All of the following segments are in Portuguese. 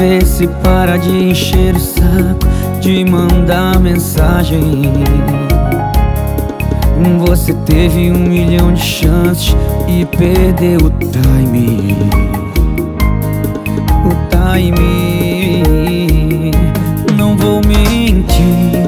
Vê se para de encher o saco, de mandar mensagem. Você teve 1 milhão de chances e perdeu o time. O time. Não vou mentir,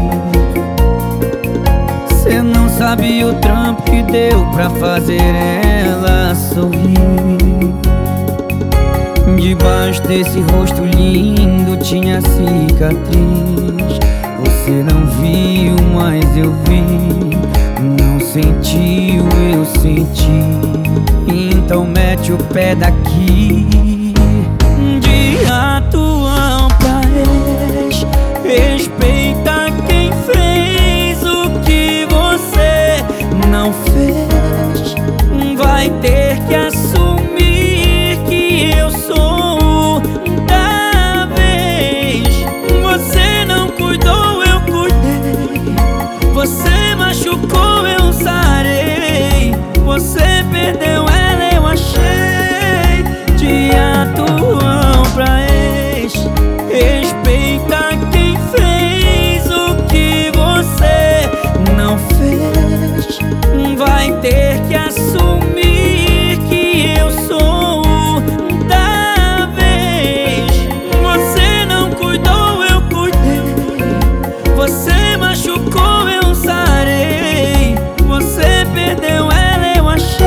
cê não sabe o trampo que deu pra fazer ela sorrir. Debaixo desse rosto lindo tinha cicatriz. Você não viu, mas eu vi. Não sentiu, eu senti. Então mete o pé daqui. De atual pra ex, respeita quem fez o que você não fez. Vai ter que assumir que eu sou da vez. Você não cuidou, eu cuidei. Você machucou, eu sarei. Você perdeu ela, eu achei. De atual pra ex, respeita quem fez o que você não fez. Vai ter que assumir que eu sou da vez. Você não cuidou, eu cuidei. Você machucou, eu sarei. Você perdeu ela, eu achei.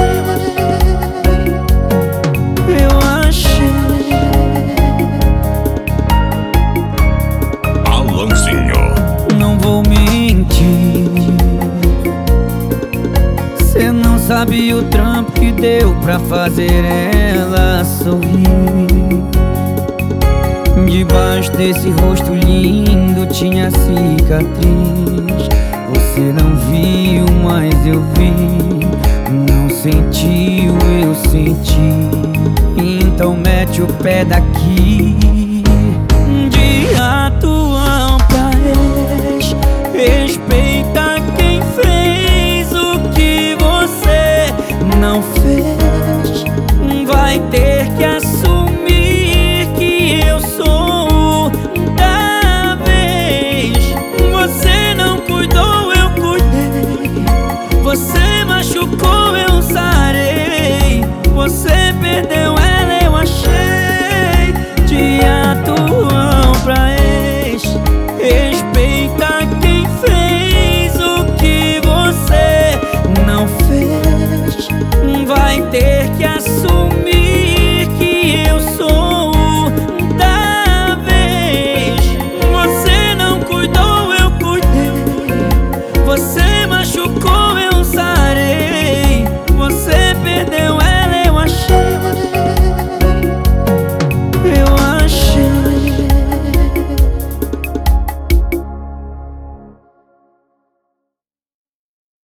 Eu achei. Alanzinho. Não vou mentir, cê não sabe o trampo que deu pra fazer ela sorrir. Debaixo desse rosto lindo tinha cicatriz. Você não viu, mas eu vi. Não sentiu, eu senti. Então mete o pé daqui.